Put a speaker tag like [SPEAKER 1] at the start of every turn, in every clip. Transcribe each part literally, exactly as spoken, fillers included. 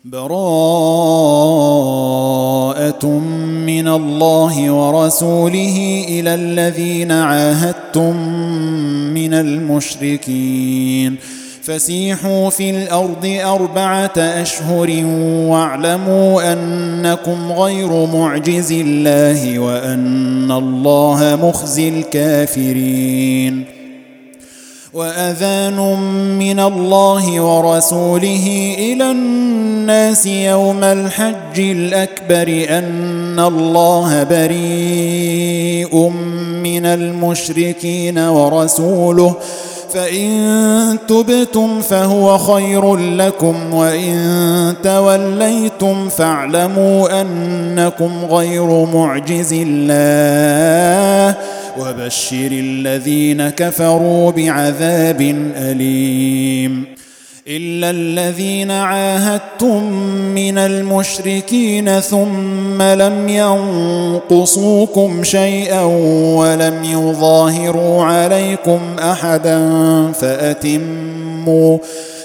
[SPEAKER 1] براءة من الله ورسوله إلى الذين عاهدتم من المشركين فسيحوا في الأرض أربعة أشهر واعلموا أنكم غير معجز الله وأن الله مخزي الكافرين. وأذان من الله ورسوله إلى الناس يوم الحج الأكبر أن الله بريء من المشركين ورسوله فإن تبتم فهو خير لكم وإن توليتم فاعلموا أنكم غير معجز الله وبشر الذين كفروا بعذاب أليم. إلا الذين عاهدتم من المشركين ثم لم ينقصوكم شيئا ولم يظاهروا عليكم أحدا فأتموا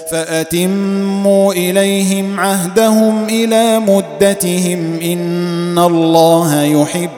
[SPEAKER 1] فأتموا إليهم عهدهم إلى مدتهم إن الله يحب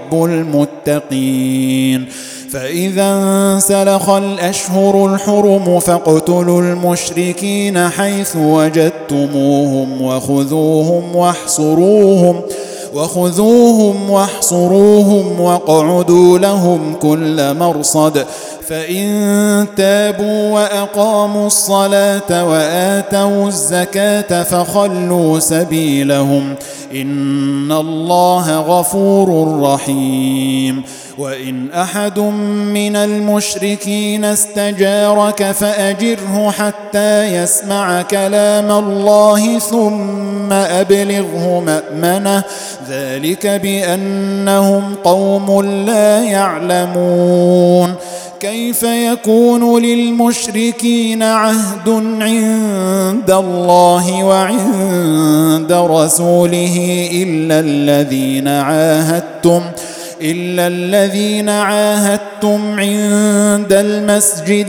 [SPEAKER 1] المتقين. فإذا انسلخ الأشهر الحرم فاقتلوا المشركين حيث وجدتموهم وخذوهم واحصروهم وخذوهم واحصروهم واقعدوا لهم كل مرصد فإن تابوا وأقاموا الصلاة وآتوا الزكاة فخلوا سبيلهم إن الله غفور رحيم. وإن أحد من المشركين استجارك فأجره حتى يسمع كلام الله ثم أبلغه مأمنه ذلك بأنهم قوم لا يعلمون. كيف يكون للمشركين عهد عند الله وعند رسوله إلا الذين عاهدتم إلا الذين عاهدتم عند المسجد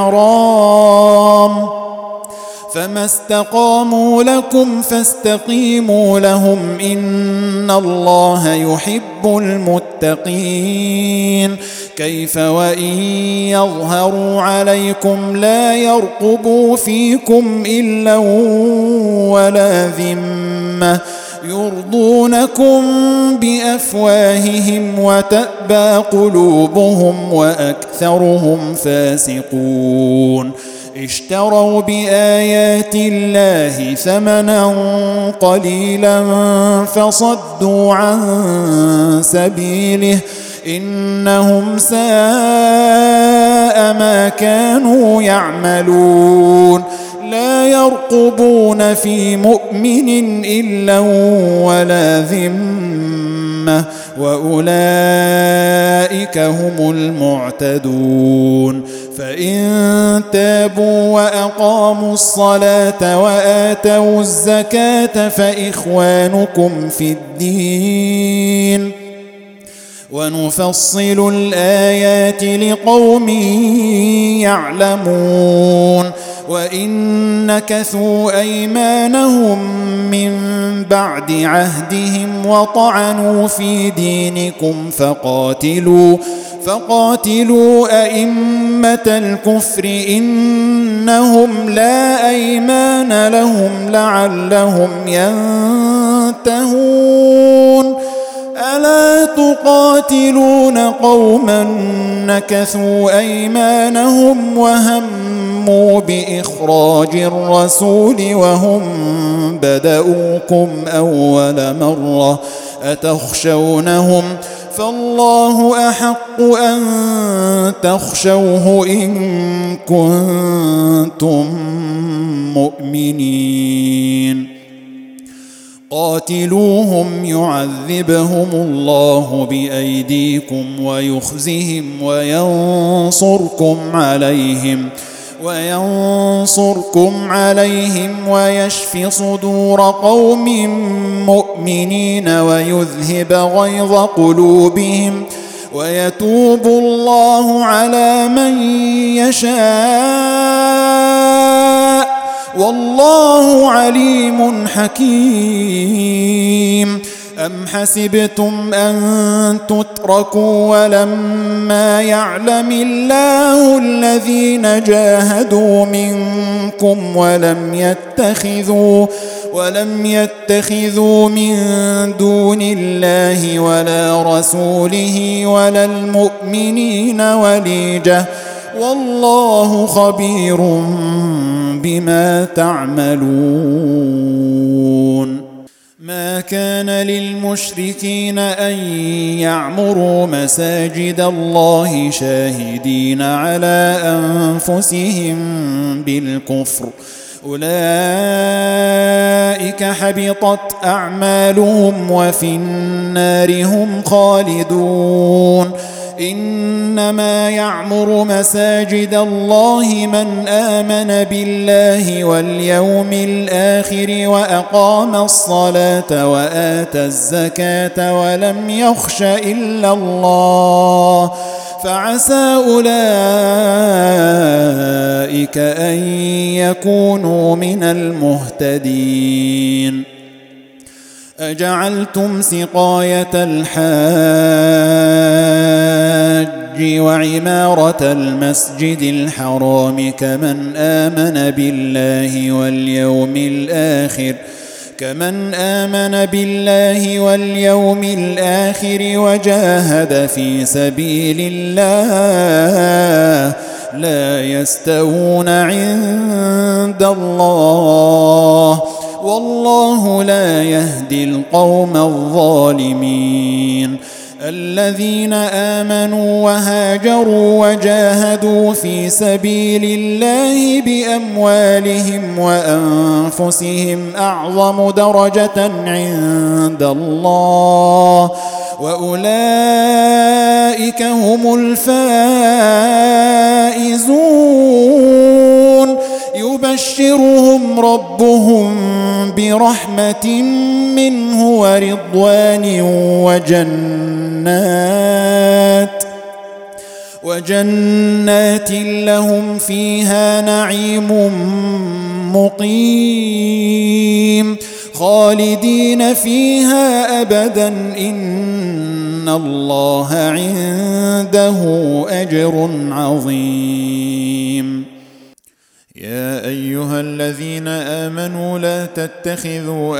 [SPEAKER 1] الحرام فما استقاموا لكم فاستقيموا لهم إن الله يحب المتقين. كيف وإن يظهروا عليكم لا يرقبوا فيكم إلا ولا ذمة يرضونكم بأفواههم وتأبى قلوبهم وأكثرهم فاسقون. اشتروا بآيات الله ثمنا قليلا فصدوا عن سبيله إنهم ساء ما كانوا يعملون. لا يرقبون في مؤمن إلا ولا ذمة وأولئك هم المعتدون. فإن تابوا وأقاموا الصلاة وآتوا الزكاة فإخوانكم في الدين ونفصل الآيات لقوم يعلمون. وإن نكثوا أيمانهم من بعد عهدهم وطعنوا في دينكم فقاتلوا فقاتلوا أئمة الكفر إنهم لا أيمان لهم لعلهم ينتهون. ألا تقاتلون قوما نكثوا أيمانهم وهموا بإخراج الرسول وهم بدؤوكم أول مرة أتخشونهم فالله أحق أن تخشوه إن كنتم مؤمنين. قاتلوهم يعذبهم الله بأيديكم ويخزهم وينصركم عليهم وينصركم عليهم ويشف صدور قوم مؤمنين ويذهب غيظ قلوبهم ويتوب الله على من يشاء والله عليم حكيم. أم حسبتم أن تتركوا ولما يعلم الله الذين جاهدوا منكم ولم يتخذوا ولم يتخذوا من دون الله ولا رسوله ولا المؤمنين وليجة والله خبير بما تعملون. ما كان للمشركين أن يعمروا مساجد الله شاهدين على أنفسهم بالكفر أولئك حبطت أعمالهم وفي النار هم خالدون. إنما يعمر مساجد الله من آمن بالله واليوم الآخر وأقام الصلاة وآتى الزكاة ولم يخش إلا الله فعسى أولئك أن يكونوا من المهتدين. أجعلتم سقاية الحاج وعمارة المسجد الحرام كمن آمن بالله واليوم الآخر كمن آمن بالله واليوم الآخر وجاهد في سبيل الله لا يستوون عند الله والله لا يهدي القوم الظالمين. الذين آمنوا وهاجروا وجاهدوا في سبيل الله بأموالهم وأنفسهم أعظم درجة عند الله وأولئك هم الفائزون. يبشرهم ربهم برحمة منه ورضوان وجنات وجنات لهم فيها نعيم مقيم خالدين فيها أبدا إن الله عنده أجر عظيم. يا أيها الذين آمنوا لا تتخذوا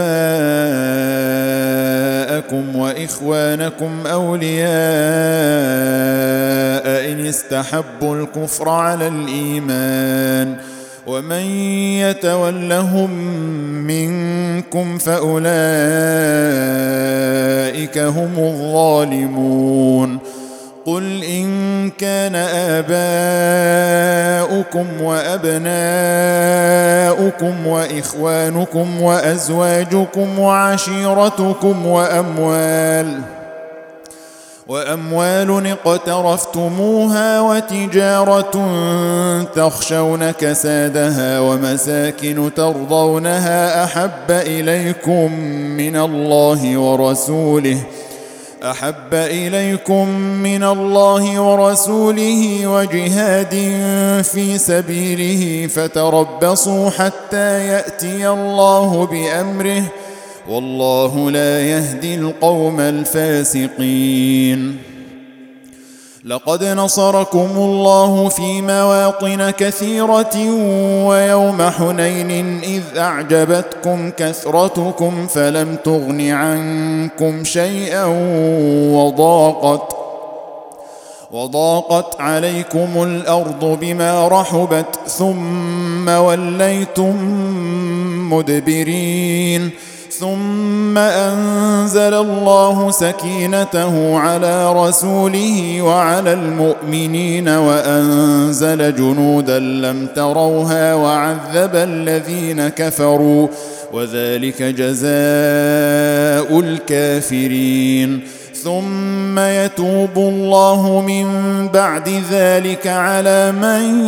[SPEAKER 1] آباءكم وإخوانكم أولياء إن استحبوا الكفر على الإيمان ومن يتولهم منكم فأولئك هم الظالمون. قل إن كان آباؤكم وأبناؤكم وإخوانكم وأزواجكم وعشيرتكم وأموال وأموال اقترفتموها وتجارة تخشون كسادها ومساكن ترضونها أحب إليكم من الله ورسوله أحب إليكم من الله ورسوله وجهاد في سبيله فتربصوا حتى يأتي الله بأمره والله لا يهدي القوم الفاسقين. لقد نصركم الله في مواطن كثيرة ويوم حنين إذ أعجبتكم كثرتكم فلم تغن عنكم شيئا وضاقت وضاقت عليكم الأرض بما رحبت ثم وليتم مدبرين ثم أنزل الله سكينته على رسوله وعلى المؤمنين وأنزل جنودا لم تروها وعذب الذين كفروا وذلك جزاء الكافرين. ثم يتوب الله من بعد ذلك على من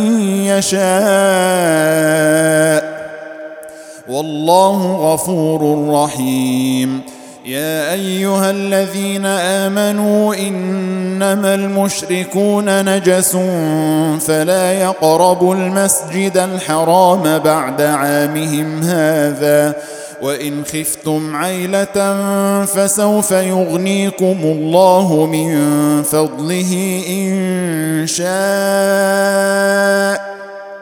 [SPEAKER 1] يشاء والله غفور رحيم. يا أيها الذين آمنوا إنما المشركون نجس فلا يقربوا المسجد الحرام بعد عامهم هذا وإن خفتم عيلة فسوف يغنيكم الله من فضله إن شاء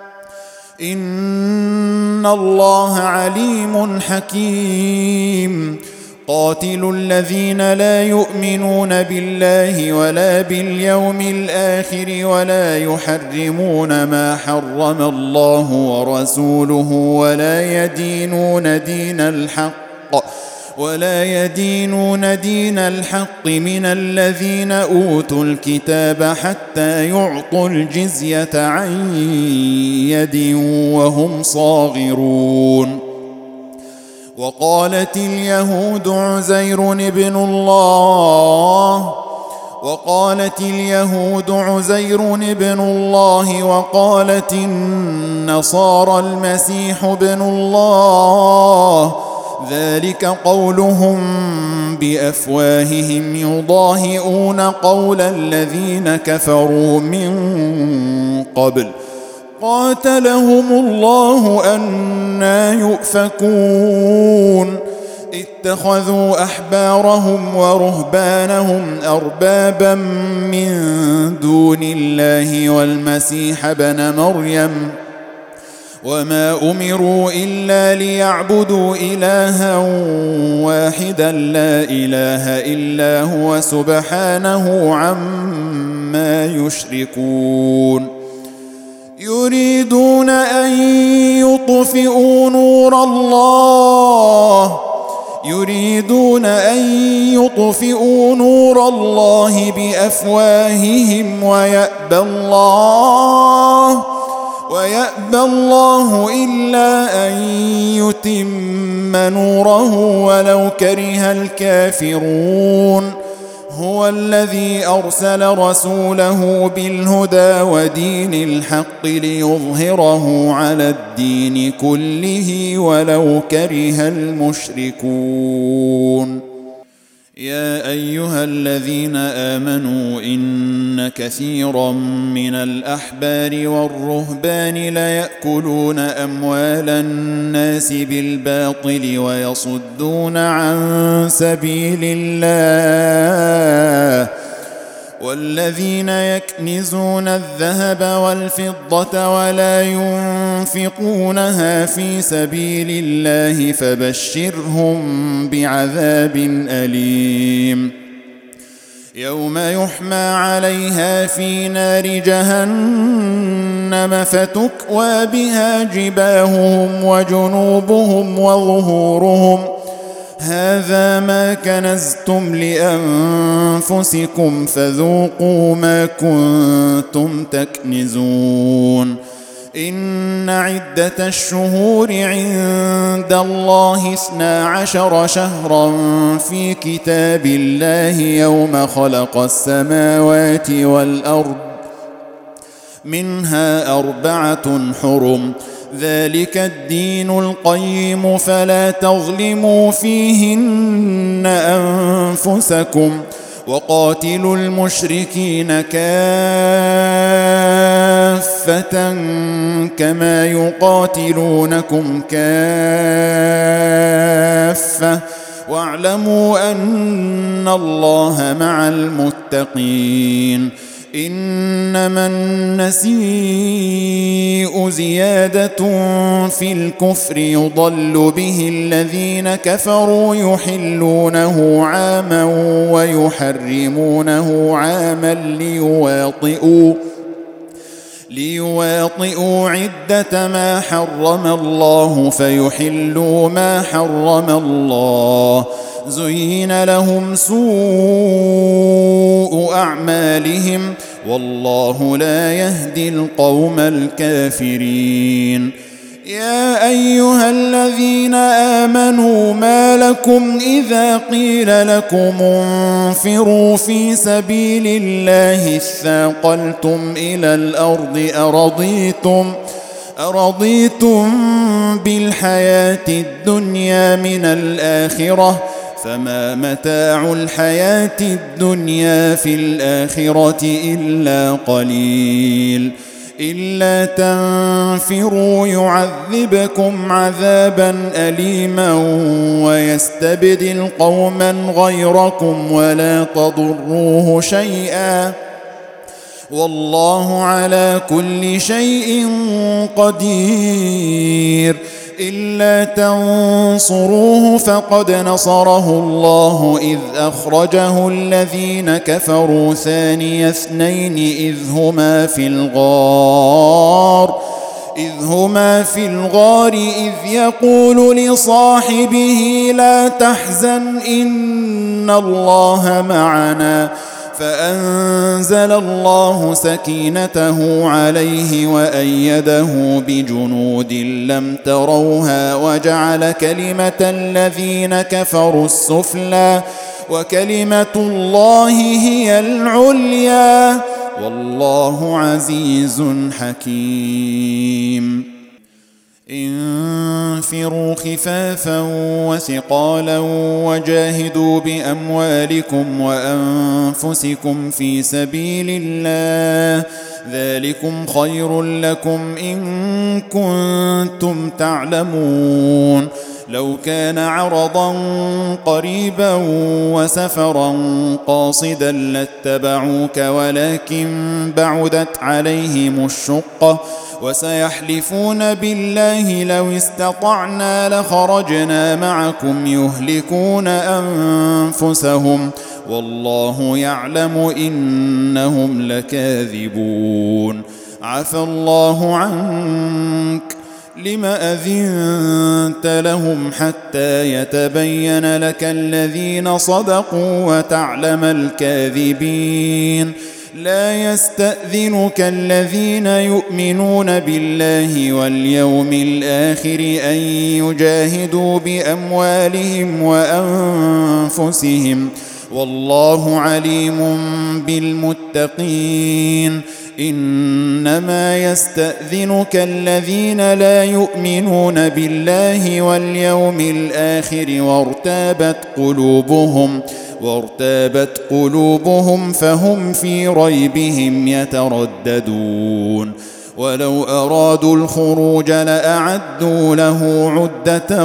[SPEAKER 1] إن الله عليم حكيم. قاتلوا الذين لا يؤمنون بالله ولا باليوم الآخر ولا يحرمون ما حرم الله ورسوله ولا يدينون دين الحق ولا يدينون دين الحق من الذين أوتوا الكتاب حتى يعطوا الجزية عن يد وهم صاغرون. وقالت اليهود عزير ابن الله وقالت اليهود عزير ابن الله وقالت النصارى المسيح ابن الله ذلك قولهم بأفواههم يضاهئون قول الذين كفروا من قبل قاتلهم الله أنى يؤفكون. اتخذوا أحبارهم ورهبانهم أربابا من دون الله والمسيح ابن مريم وما أمروا إلا ليعبدوا إلها واحدا لا إله إلا هو سبحانه عما يشركون. يريدون أن يطفئوا نور الله يريدون أن يطفئوا نور الله بأفواههم ويأبى الله ويأبى الله إلا أن يتم نوره ولو كره الكافرون. هو الذي أرسل رسوله بالهدى ودين الحق ليظهره على الدين كله ولو كره المشركون. يا أيها الذين آمنوا إن كثيرا من الأحبار والرهبان ليأكلون أموال الناس بالباطل ويصدون عن سبيل الله والذين يكنزون الذهب والفضة ولا ينفقونها في سبيل الله فبشرهم بعذاب أليم. يوم يحمى عليها في نار جهنم فتكوى بها جباههم وجنوبهم وظهورهم هذا ما كنزتم لأنفسكم فذوقوا ما كنتم تكنزون. إن عدة الشهور عند الله اثنا عشر شهرا في كتاب الله يوم خلق السماوات والأرض منها أربعة حرم ذلك الدين القيم فلا تظلموا فيهن أنفسكم وقاتلوا المشركين كافة كما يقاتلونكم كافة واعلموا أن الله مع المتقين. إنما النسيء زيادة في الكفر يضل به الذين كفروا يحلونه عاما ويحرمونه عاما ليواطئوا ليواطئوا عدة ما حرم الله فيحلوا ما حرم الله. زين لهم سوء أعمالهم والله لا يهدي القوم الكافرين. يا أيها الذين آمنوا ما لكم إذا قيل لكم انفروا في سبيل الله اثاقلتم إلى الأرض أرضيتم أرضيتم بالحياة الدنيا من الآخرة فما متاع الحياة الدنيا في الآخرة إلا قليل إلا تنفروا يعذبكم عذابا أليما ويستبدل قوما غيركم ولا تضروه شيئا والله على كل شيء قدير إلا تنصروه فقد نصره الله إذ أخرجه الذين كفروا ثاني اثنين إذ هما في الغار إذ هما في الغار إذ يقول لصاحبه لا تحزن إن الله معنا فأنزل الله سكينته عليه وأيده بجنود لم تروها وجعل كلمة الذين كفروا السفلى وكلمة الله هي العليا والله عزيز حكيم انفروا خفافا وثقالا وجاهدوا بأموالكم وأنفسكم في سبيل الله ذلكم خير لكم إن كنتم تعلمون لو كان عرضا قريبا وسفرا قاصدا لاتبعوك ولكن بعدت عليهم الشقة وسيحلفون بالله لو استطعنا لخرجنا معكم يهلكون أنفسهم والله يعلم إنهم لكاذبون عفى الله عنك لم أذنت لهم حتى يتبين لك الذين صدقوا وتعلم الكاذبين لا يستأذنك الذين يؤمنون بالله واليوم الآخر أن يجاهدوا بأموالهم وأنفسهم والله عليم بالمتقين إنما يستأذنك الذين لا يؤمنون بالله واليوم الآخر وارتابت قلوبهم وارتابت قلوبهم فهم في ريبهم يترددون ولو أرادوا الخروج لأعدوا له عدة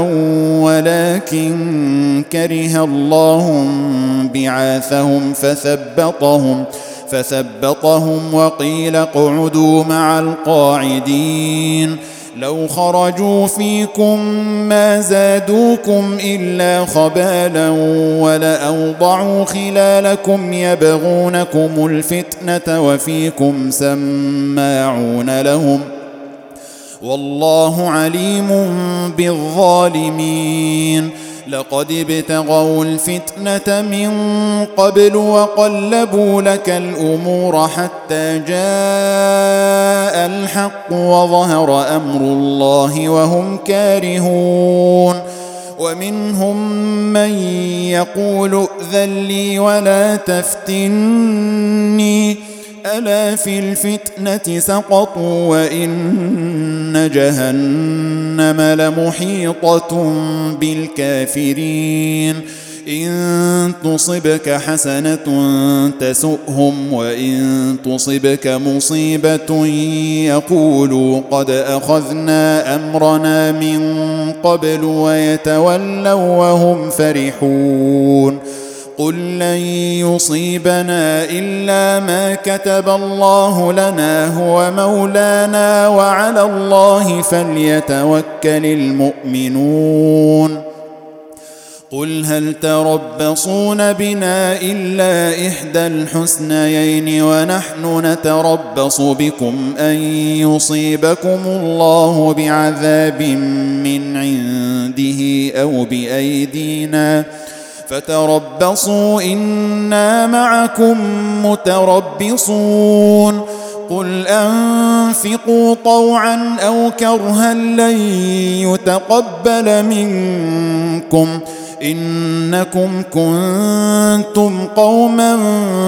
[SPEAKER 1] ولكن كره الله بعاثهم فثبطهم فثبطهم وقيل اقعدوا مع القاعدين لو خرجوا فيكم ما زادوكم إلا خبالا ولأوضعوا خلالكم يبغونكم الفتنة وفيكم سماعون لهم والله عليم بالظالمين لقد ابتغوا الفتنة من قبل وقلبوا لك الأمور حتى جاء الحق وظهر أمر الله وهم كارهون ومنهم من يقول ائذن لي ولا تفتني ألا في الفتنة سقطوا وإن جهنم لمحيطة بالكافرين إن تصبك حسنة تسؤهم وإن تصبك مصيبة يقولوا قد أخذنا أمرنا من قبل ويتولوا وهم فرحون قل لن يصيبنا إلا ما كتب الله لنا هو مولانا وعلى الله فليتوكل المؤمنون قل هل تربصون بنا إلا إحدى الحسنيين ونحن نتربص بكم أن يصيبكم الله بعذاب من عنده أو بأيدينا فتربصوا إنا معكم متربصون قل أنفقوا طوعا أو كرها لن يتقبل منكم إنكم كنتم قوما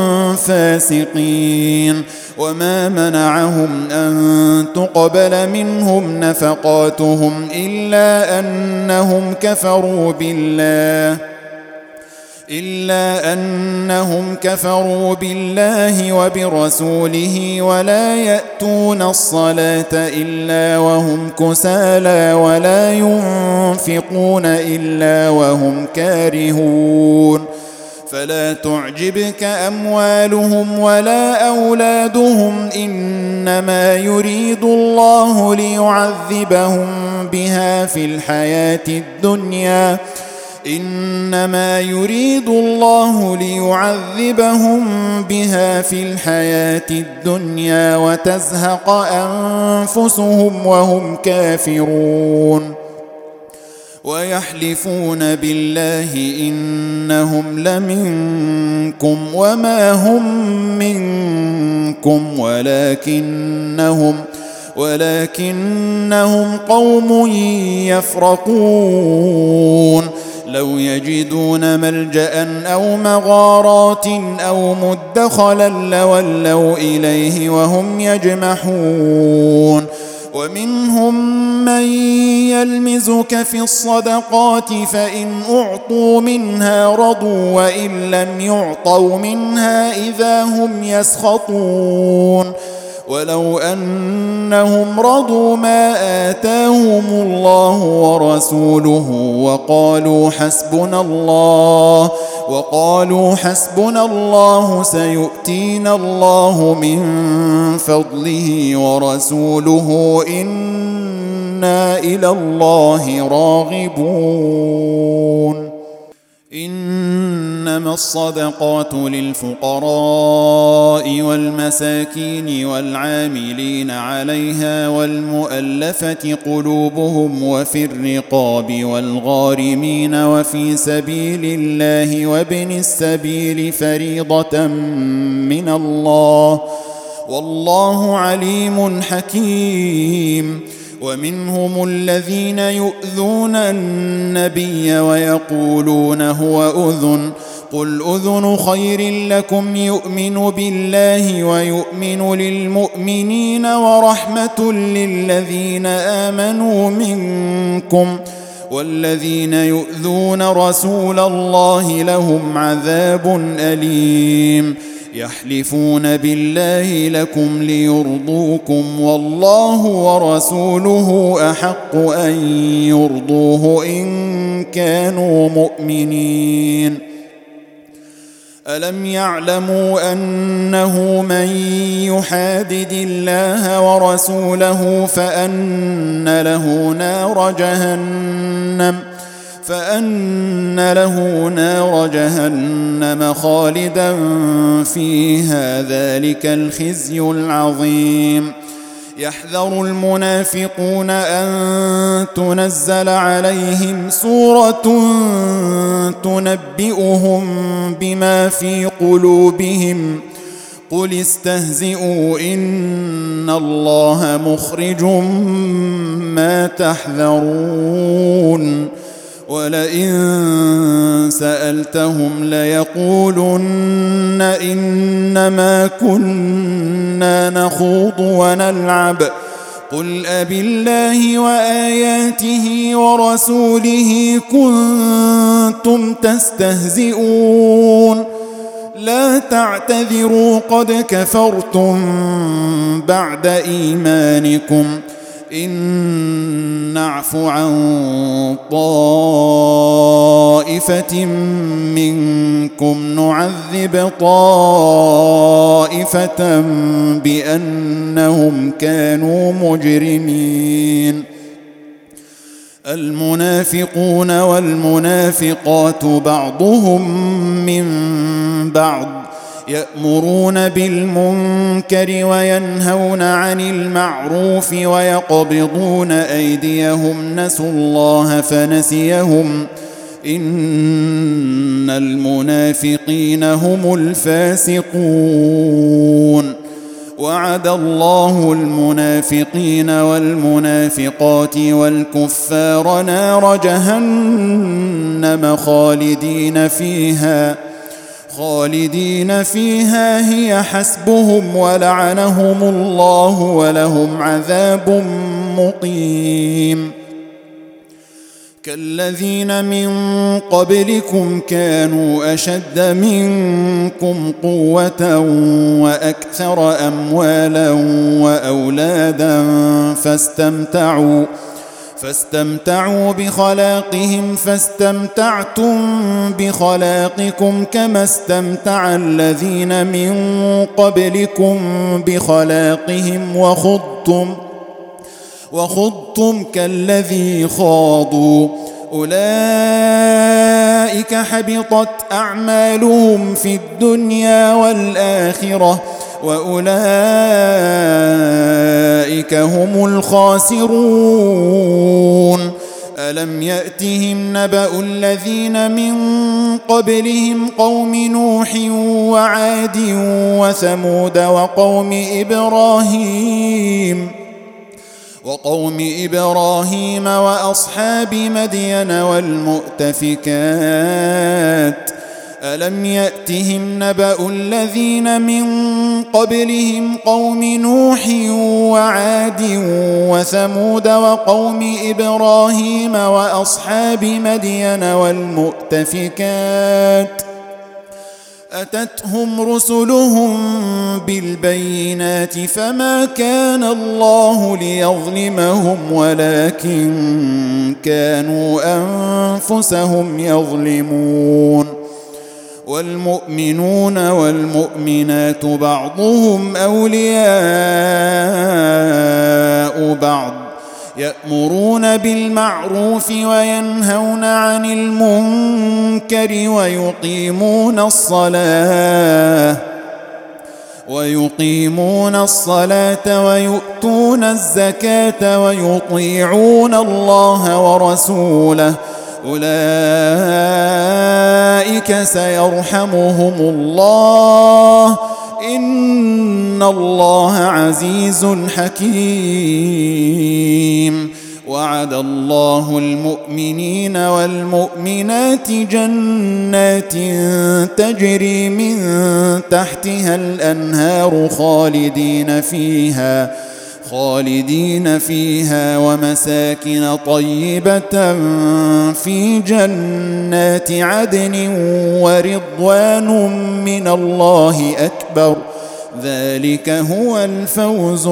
[SPEAKER 1] فاسقين وما منعهم أن تقبل منهم نفقاتهم إلا أنهم كفروا بالله إلا أنهم كفروا بالله وبرسوله ولا يأتون الصلاة إلا وهم كسالى ولا ينفقون إلا وهم كارهون فلا تعجبك أموالهم ولا أولادهم إنما يريد الله ليعذبهم بها في الحياة الدنيا إنما يريد الله ليعذبهم بها في الحياة الدنيا وتزهق أنفسهم وهم كافرون ويحلفون بالله إنهم لمنكم وما هم منكم ولكنهم ولكنهم قوم يفرقون لو يجدون ملجأ أو مغارات أو مدخلا لولوا إليه وهم يجمحون ومنهم من يلمزك في الصدقات فإن أعطوا منها رضوا وإن لم يعطوا منها إذا هم يسخطون ولو أنهم رضوا ما آتاهم الله ورسوله وقالوا حسبنا الله وقالوا حسبنا الله سيؤتينا الله من فضله ورسوله إنا إلى الله راغبون إنما الصدقات للفقراء والمساكين والعاملين عليها والمؤلفة قلوبهم وفي الرقاب والغارمين وفي سبيل الله وابن السبيل فريضة من الله والله عليم حكيم ومنهم الذين يؤذون النبي ويقولون هو أذن قل أذن خير لكم يؤمن بالله ويؤمن للمؤمنين ورحمة للذين آمنوا منكم والذين يؤذون رسول الله لهم عذاب أليم يحلفون بالله لكم ليرضوكم والله ورسوله أحق أن يرضوه إن كانوا مؤمنين ألم يعلموا أنه من يحادد الله ورسوله فأن له نار جهنم فأن له نار جهنم خالدا فيها ذلك الخزي العظيم يحذر المنافقون أن تنزل عليهم سورة تنبئهم بما في قلوبهم قل استهزئوا إن الله مخرج ما تحذرون ولئن سألتهم ليقولن إنما كنا نخوض ونلعب قل أبالله وآياته ورسوله كنتم تستهزئون لا تعتذروا قد كفرتم بعد إيمانكم إن نعف عن طائفة منكم نعذب طائفة بأنهم كانوا مجرمين المنافقون والمنافقات بعضهم من بعض يأمرون بالمنكر وينهون عن المعروف ويقبضون أيديهم نسوا الله فنسيهم إن المنافقين هم الفاسقون وعد الله المنافقين والمنافقات والكفار نار جهنم خالدين فيها خالدين فيها هي حسبهم ولعنهم الله ولهم عذاب مقيم كالذين من قبلكم كانوا أشد منكم قوة وأكثر أموالا وأولادا فاستمتعوا فاستمتعوا بخلاقهم فاستمتعتم بخلاقكم كما استمتع الذين من قبلكم بخلاقهم وخضتم وخضتم كالذي خاضوا أولئك حبطت أعمالهم في الدنيا والآخرة وأولئك هم الخاسرون ألم يأتهم نبأ الذين من قبلهم قوم نوح وعاد وثمود وقوم إبراهيم وقوم إبراهيم وأصحاب مدين والمؤتفكات ألم يأتهم نبأ الذين من قبلهم قوم نوح وعاد وثمود وقوم إبراهيم وأصحاب مدين والمؤتفكات أتتهم رسلهم بالبينات فما كان الله ليظلمهم ولكن كانوا أنفسهم يظلمون والمؤمنون والمؤمنات بعضهم أولياء بعض يأمرون بالمعروف وينهون عن المنكر ويقيمون الصلاة ويقيمون الصلاة ويؤتون الزكاة ويطيعون الله ورسوله أولئك سيرحمهم الله إن الله عزيز حكيم وعد الله المؤمنين والمؤمنات جنات تجري من تحتها الأنهار خالدين فيها خالدين فيها ومساكن طيبة في جنات عدن ورضوان من الله أكبر ذلك هو الفوز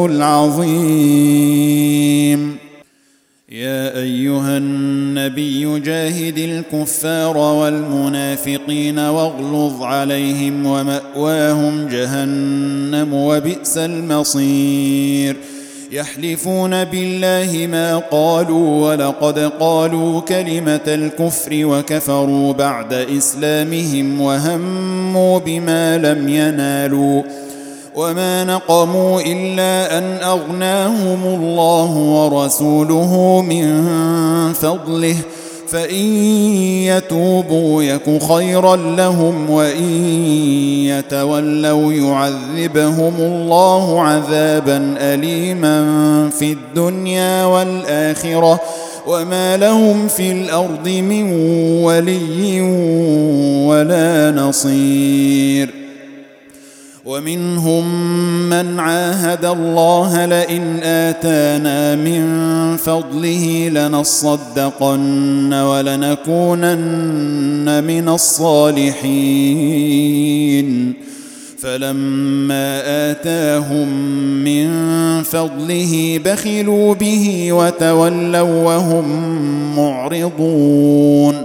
[SPEAKER 1] العظيم. يا أيها النبي جاهد الكفار والمنافقين واغلظ عليهم ومأواهم جهنم وبئس المصير. يحلفون بالله ما قالوا ولقد قالوا كلمة الكفر وكفروا بعد إسلامهم وهموا بما لم ينالوا وما نقموا إلا أن أغناهم الله ورسوله من فضله فإن يتوبوا يك خيرا لهم وإن يتولوا يعذبهم الله عذابا أليما في الدنيا والآخرة وما لهم في الأرض من ولي ولا نصير. ومنهم من عاهد الله لئن آتانا من فضله لنصدقن ولنكونن من الصالحين فلما آتاهم من فضله بخلوا به وتولوا وهم معرضون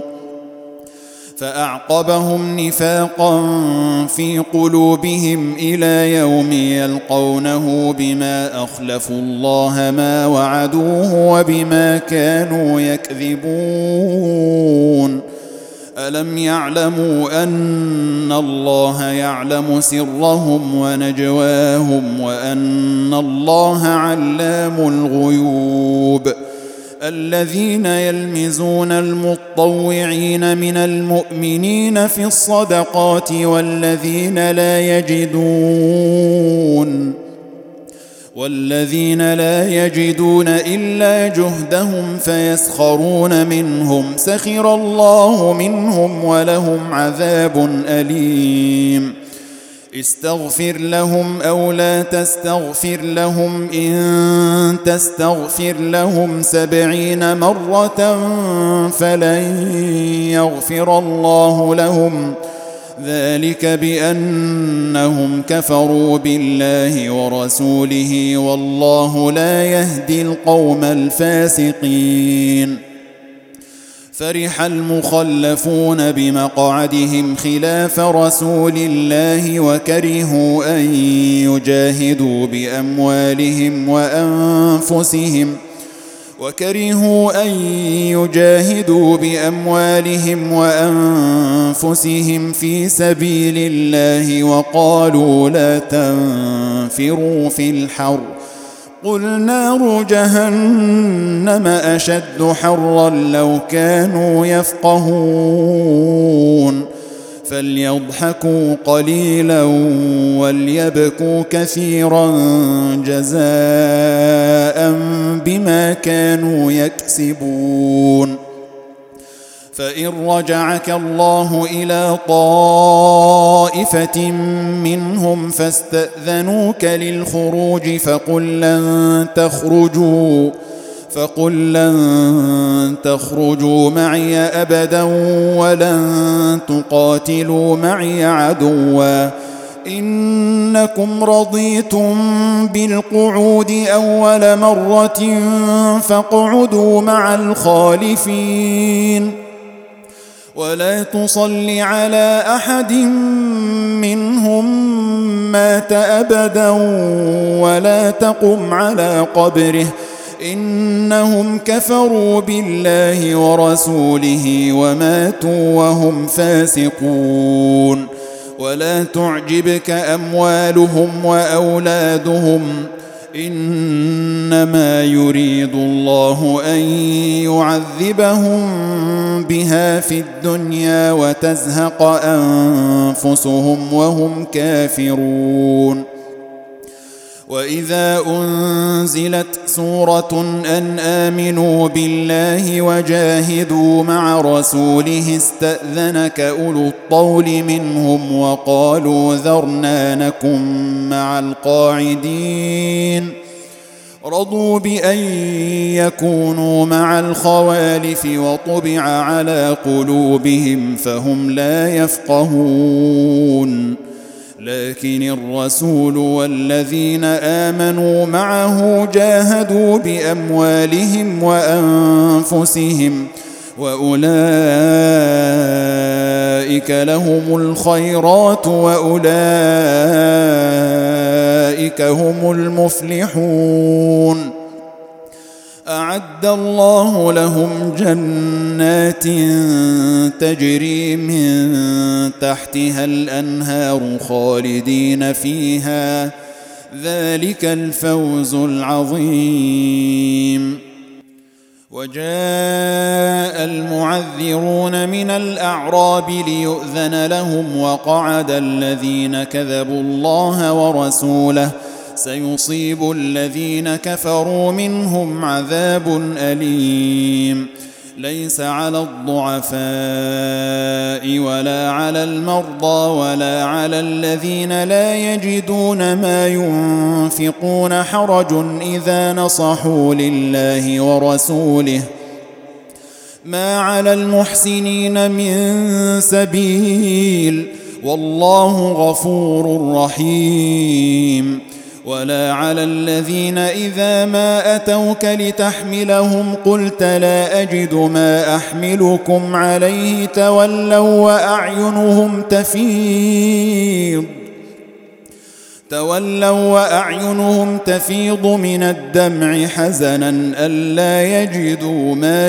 [SPEAKER 1] فأعقبهم نفاقا في قلوبهم إلى يوم يلقونه بما أخلفوا الله ما وعدوه وبما كانوا يكذبون. ألم يعلموا أن الله يعلم سرهم ونجواهم وأن الله علام الغيوب. الذين يلمزون المطوعين من المؤمنين في الصدقات والذين لا يجدون والذين لا يجدون إلا جهدهم فيسخرون منهم سخر الله منهم ولهم عذاب أليم. استغفر لهم أو لا تستغفر لهم إن تستغفر لهم سبعين مرة فلن يغفر الله لهم ذلك بأنهم كفروا بالله ورسوله والله لا يهدي القوم الفاسقين. فرح المخلفون بمقعدهم خلاف رسول الله وكرهوا أن يجاهدوا بأموالهم وأنفسهم وكرهوا أن يجاهدوا بأموالهم وأنفسهم في سبيل الله وقالوا لا تنفروا في الحر قل نار جهنم أشد حرا لو كانوا يفقهون فليضحكوا قليلا وليبكوا كثيرا جزاء بما كانوا يكسبون. فإن رجعك الله إلى طائفة منهم فاستأذنوك للخروج فقل لن تخرجوا فقل لن تخرجوا معي أبدا ولن تقاتلوا معي عدوا إنكم رضيتم بالقعود أول مرة فاقعدوا مع الخالفين ولا تصل على أحد منهم مات أبدا ولا تقم على قبره إنهم كفروا بالله ورسوله وماتوا وهم فاسقون. ولا تعجبك أموالهم وأولادهم إنما يريد الله أن يعذبهم بها في الدنيا وتزهق أنفسهم وهم كافرون. وإذا أنزلت سورة أن آمنوا بالله وجاهدوا مع رسوله استأذنك أولو الطول منهم وقالوا ذرنا نكن مع القاعدين رضوا بأن يكونوا مع الخوالف وطبع على قلوبهم فهم لا يفقهون. لكن الرسول والذين آمنوا معه جاهدوا بأموالهم وأنفسهم وأولئك لهم الخيرات وأولئك هم المفلحون. أعد الله لهم جنات تجري من تحتها الأنهار خالدين فيها ذلك الفوز العظيم. وجاء المعذرون من الأعراب ليؤذن لهم وقعد الذين كذبوا الله ورسوله سيصيب الذين كفروا منهم عذاب أليم. ليس على الضعفاء ولا على المرضى ولا على الذين لا يجدون ما ينفقون حرج إذا نصحوا لله ورسوله ما على المحسنين من سبيل والله غفور رحيم. ولا على الذين إذا ما أتوك لتحملهم قلت لا أجد ما أحملكم عليه تولوا وأعينهم تفيض تولوا وأعينهم تفيض من الدمع حزنا ألا يجدوا ما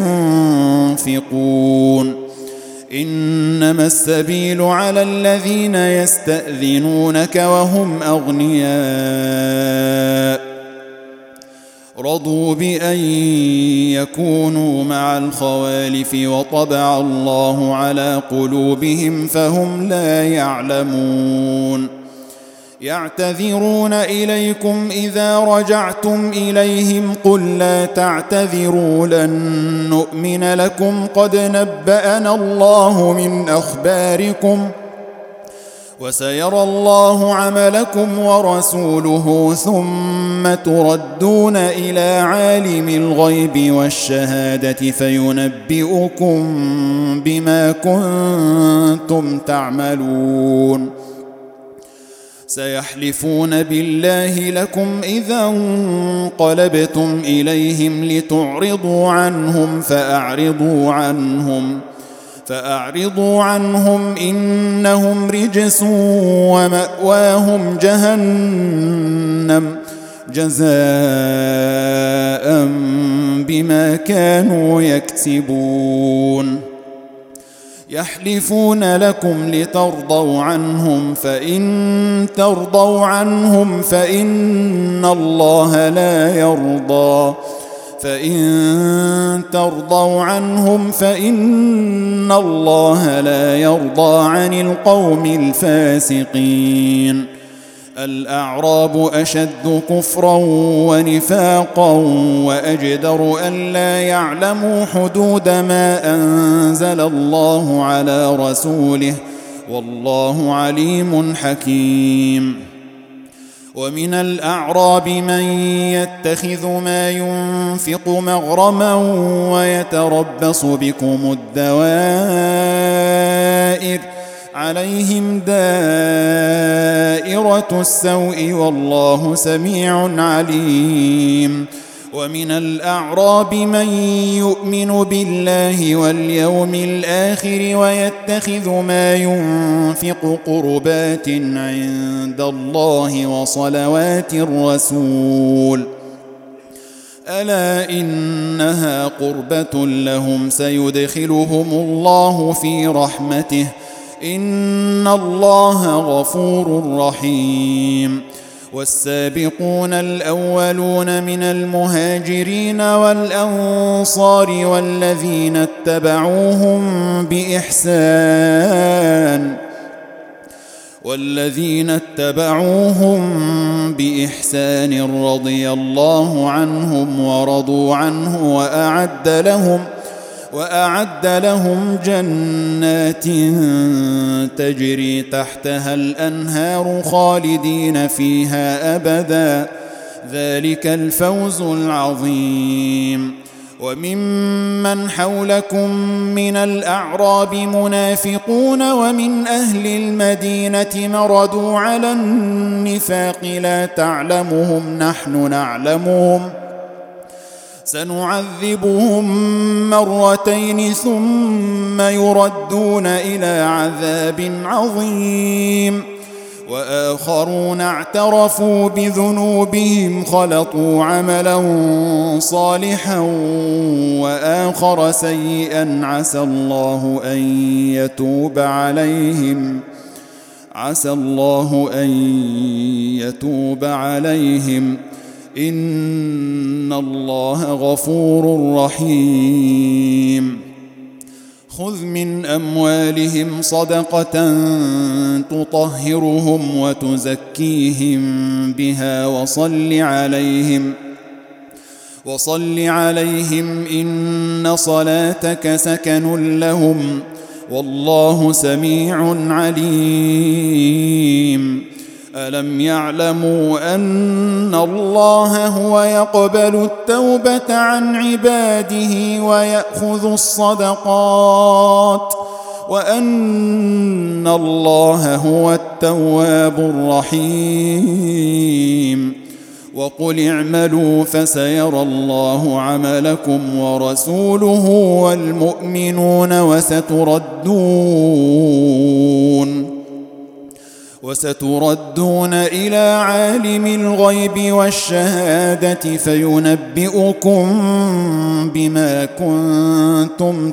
[SPEAKER 1] ينفقون. إنما السبيل على الذين يستأذنونك وهم أغنياء رضوا بأن يكونوا مع الخوالف وطبع الله على قلوبهم فهم لا يعلمون. يعتذرون إليكم إذا رجعتم إليهم قل لا تعتذروا لن نؤمن لكم قد نبأنا الله من أخباركم وسيرى الله عملكم ورسوله ثم تردون إلى عالم الغيب والشهادة فينبئكم بما كنتم تعملون سيحلفون بالله لكم إذا انقلبتم إليهم لتعرضوا عنهم فأعرضوا عنهم فأعرضوا عنهم إنهم رجس ومأواهم جهنم جزاء بما كانوا يكسبون يحلفون لكم لترضوا عنهم فإن ترضوا عنهم فإن الله لا يرضى فإن ترضوا عنهم فإن الله لا يرضى عن القوم الفاسقين الأعراب أشد كفرا ونفاقا وأجدر ألا يعلموا حدود ما أنزل الله على رسوله والله عليم حكيم ومن الأعراب من يتخذ ما ينفق مغرما ويتربص بكم الدوائر عليهم دائرة السوء والله سميع عليم ومن الأعراب من يؤمن بالله واليوم الآخر ويتخذ ما ينفق قربات عند الله وصلوات الرسول ألا إنها قربة لهم سيدخلهم الله في رحمته إن الله غفور رحيم والسابقون الأولون من المهاجرين والأنصار والذين اتبعوهم بإحسان والذين اتبعوهم بإحسان رضي الله عنهم ورضوا عنه وأعد لهم وأعد لهم جنات تجري تحتها الأنهار خالدين فيها أبدا ذلك الفوز العظيم وممن حولكم من الأعراب منافقون ومن أهل المدينة مردوا على النفاق لا تعلمهم نحن نعلمهم سنعذبهم مرتين ثم يردون إلى عذاب عظيم وآخرون اعترفوا بذنوبهم خلطوا عملا صالحا وآخر سيئا عسى الله أن يتوب عليهم عسى الله أن يتوب عليهم إن الله غفور رحيم خذ من أموالهم صدقة تطهرهم وتزكيهم بها وصل عليهم وصل عليهم إن صلاتك سكن لهم والله سميع عليم ألم يعلموا أن الله هو يقبل التوبة عن عباده ويأخذ الصدقات وأن الله هو التواب الرحيم وقل اعملوا فسيرى الله عملكم ورسوله والمؤمنون وستردون وستردون إلى عالم الغيب والشهادة فينبئكم بما كنتم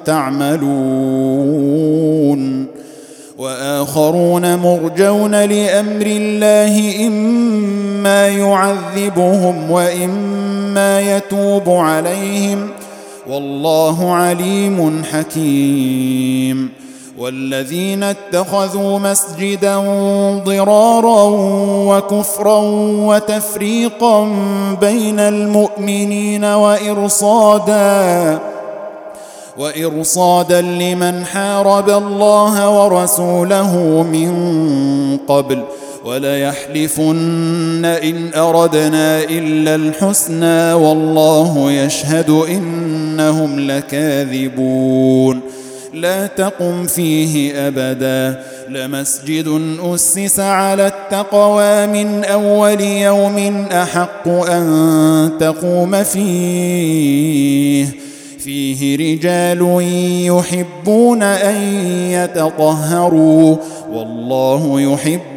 [SPEAKER 1] تعملون وآخرون مرجون لأمر الله إما يعذبهم وإما يتوب عليهم والله عليم حكيم والذين اتخذوا مسجدا ضرارا وكفرا وتفريقا بين المؤمنين وإرصادا وإرصادا لمن حارب الله ورسوله من قبل وليحلفن إن أردنا إلا الحسنى والله يشهد إنهم لكاذبون لا تقم فيه أبدا لمسجد أسس على التقوى من أول يوم أحق أن تقوم فيه فيه رجال يحبون أن يتطهروا والله يحب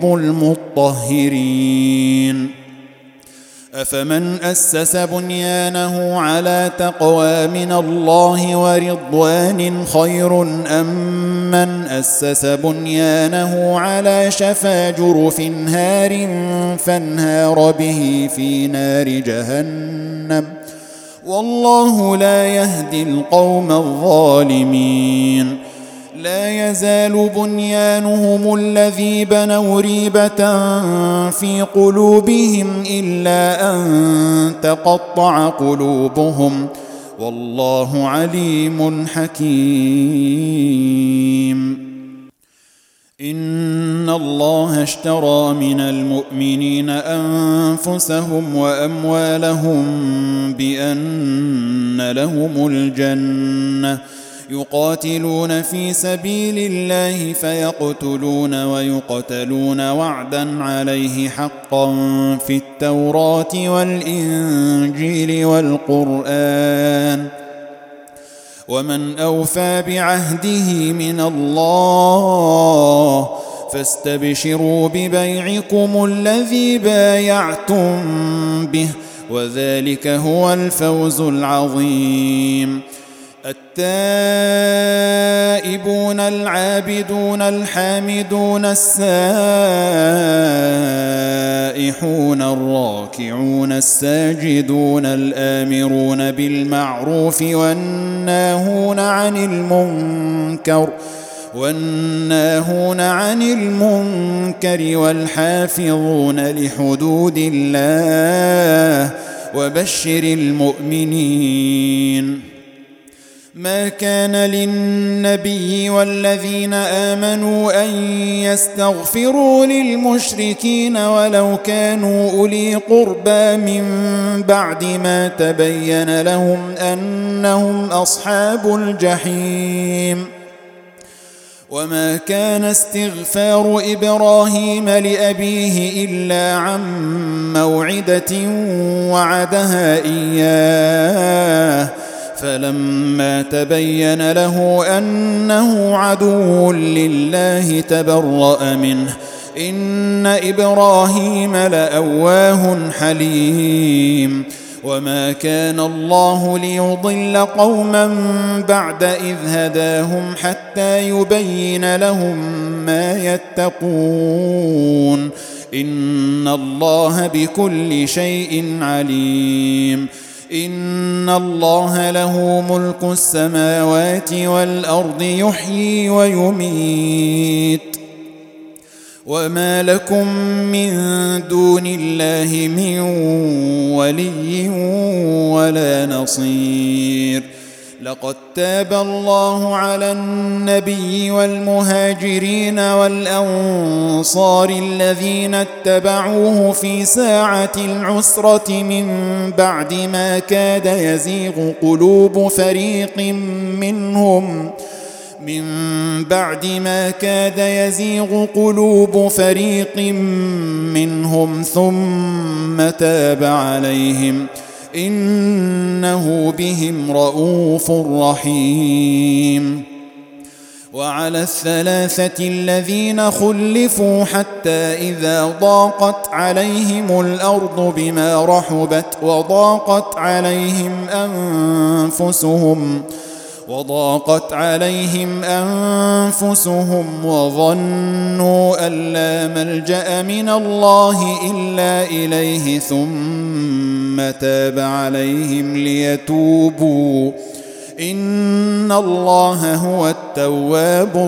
[SPEAKER 1] المطهرين أفمن أسس بنيانه على تقوى من الله ورضوان خير أم من أسس بنيانه على شفا جرف هار فانهار به في نار جهنم والله لا يهدي القوم الظالمين لا يزال بنيانهم الذي بنوا ريبة في قلوبهم إلا أن تقطع قلوبهم والله عليم حكيم إن الله اشترى من المؤمنين أنفسهم وأموالهم بأن لهم الجنة يقاتلون في سبيل الله فيقتلون ويقتلون وعدا عليه حقا في التوراة والإنجيل والقرآن ومن أوفى بعهده من الله فاستبشروا ببيعكم الذي بايعتم به وذلك هو الفوز العظيم التائبون العابدون الحامدون السائحون الراكعون الساجدون الآمرون بالمعروف والناهون عن المنكر والناهون عن المنكر والحافظون لحدود الله وبشر المؤمنين ما كان للنبي والذين آمنوا أن يستغفروا للمشركين ولو كانوا أولي قربى من بعد ما تبين لهم أنهم أصحاب الجحيم وما كان استغفار إبراهيم لأبيه إلا عن موعدة وعدها إياه فلما تبين له أنه عدو لله تبرأ منه إن إبراهيم لأواه حليم وما كان الله ليضل قوما بعد إذ هداهم حتى يبين لهم ما يتقون إن الله بكل شيء عليم إن الله له ملك السماوات والأرض يحيي ويميت وما لكم من دون الله من ولي ولا نصير لقد تاب الله على النبي والمهاجرين والأنصار الذين اتبعوه في ساعة العسرة من بعد ما كاد يزيغ قلوب فريق منهم من بعد ما كاد يزيغ قلوب فريق منهم ثم تاب عليهم إنه بهم رءوف رحيم وعلى الثلاثة الذين خلفوا حتى إذا ضاقت عليهم الأرض بما رحبت وضاقت عليهم أنفسهم وضاقت عليهم أنفسهم وظنوا أن لا ملجأ من الله إلا إليه ثم تاب عليهم ليتوبوا إن الله هو التواب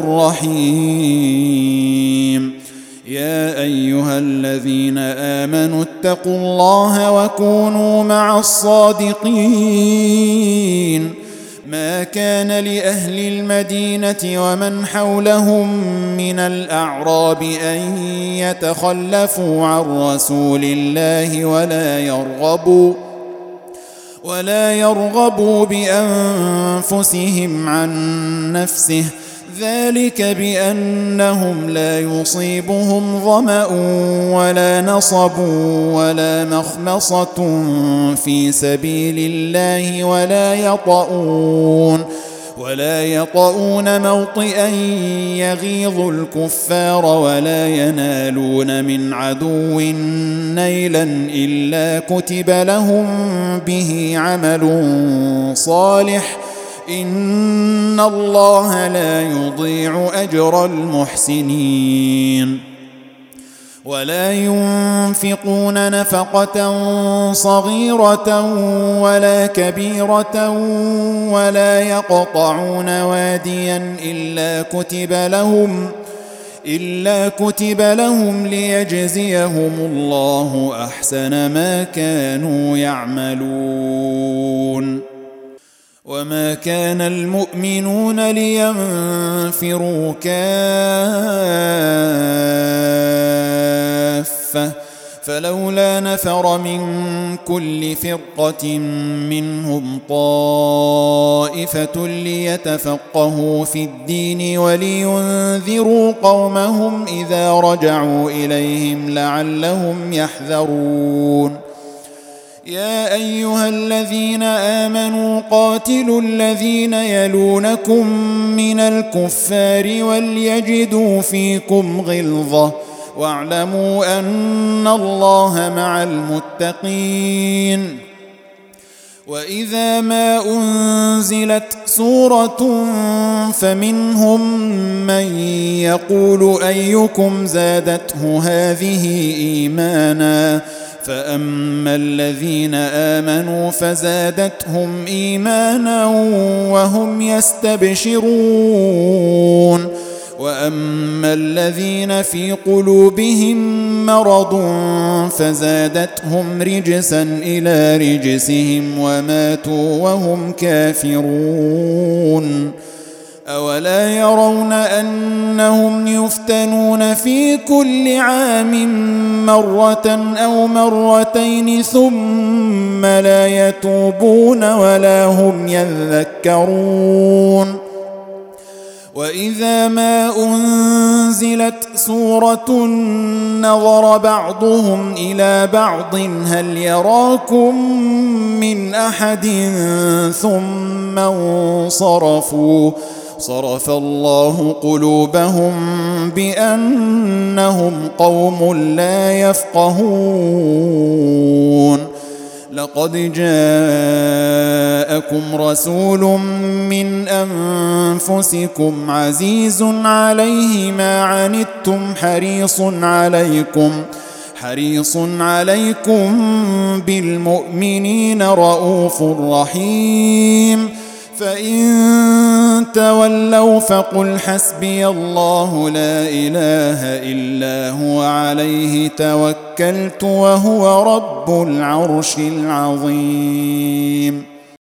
[SPEAKER 1] الرحيم يا أيها الذين آمنوا اتقوا الله وكونوا مع الصادقين ما كان لأهل المدينة ومن حولهم من الأعراب أن يتخلفوا عن رسول الله ولا يرغبوا ولا يرغبوا بأنفسهم عن نفسه، ذلك بأنهم لا يصيبهم ظمأ ولا نصب ولا مخمصة في سبيل الله ولا يطؤون ولا يطؤون موطئا يغيظ الكفار ولا ينالون من عدو نيلا إلا كتب لهم به عمل صالح، إن الله لا يضيع أجر المحسنين. ولا ينفقون نفقة صغيرة ولا كبيرة ولا يقطعون واديا إلا كتب لهم إلا كتب لهم ليجزيهم الله أحسن ما كانوا يعملون. وما كان المؤمنون لينفروا كافة، فلولا نفر من كل فرقة منهم طائفة ليتفقهوا في الدين ولينذروا قومهم إذا رجعوا إليهم لعلهم يحذرون. يا أيها الذين آمنوا قاتلوا الذين يلونكم من الكفار وليجدوا فيكم غلظة واعلموا أن الله مع المتقين. وإذا ما أنزلت سورة فمنهم من يقول أيكم زادته هذه إيمانا، فأما الذين آمنوا فزادتهم إيمانا وهم يستبشرون، وأما الذين في قلوبهم مرض فزادتهم رجسا إلى رجسهم وماتوا وهم كافرون. أولا يرون أنهم يفتنون في كل عام مرة أو مرتين ثم لا يتوبون ولا هم يذكرون. وإذا ما أنزلت سورة نظر بعضهم إلى بعض هل يراكم من أحد ثم انصرفوا صرف الله قلوبهم بأنهم قوم لا يفقهون. لقد جاءكم رسول من أنفسكم عزيز عليه ما عنتم حريص عليكم حريص عليكم بالمؤمنين رؤوف رحيم. فإن تولوا فقل حسبي الله لا إله إلا هو عليه توكلت وهو رب العرش العظيم.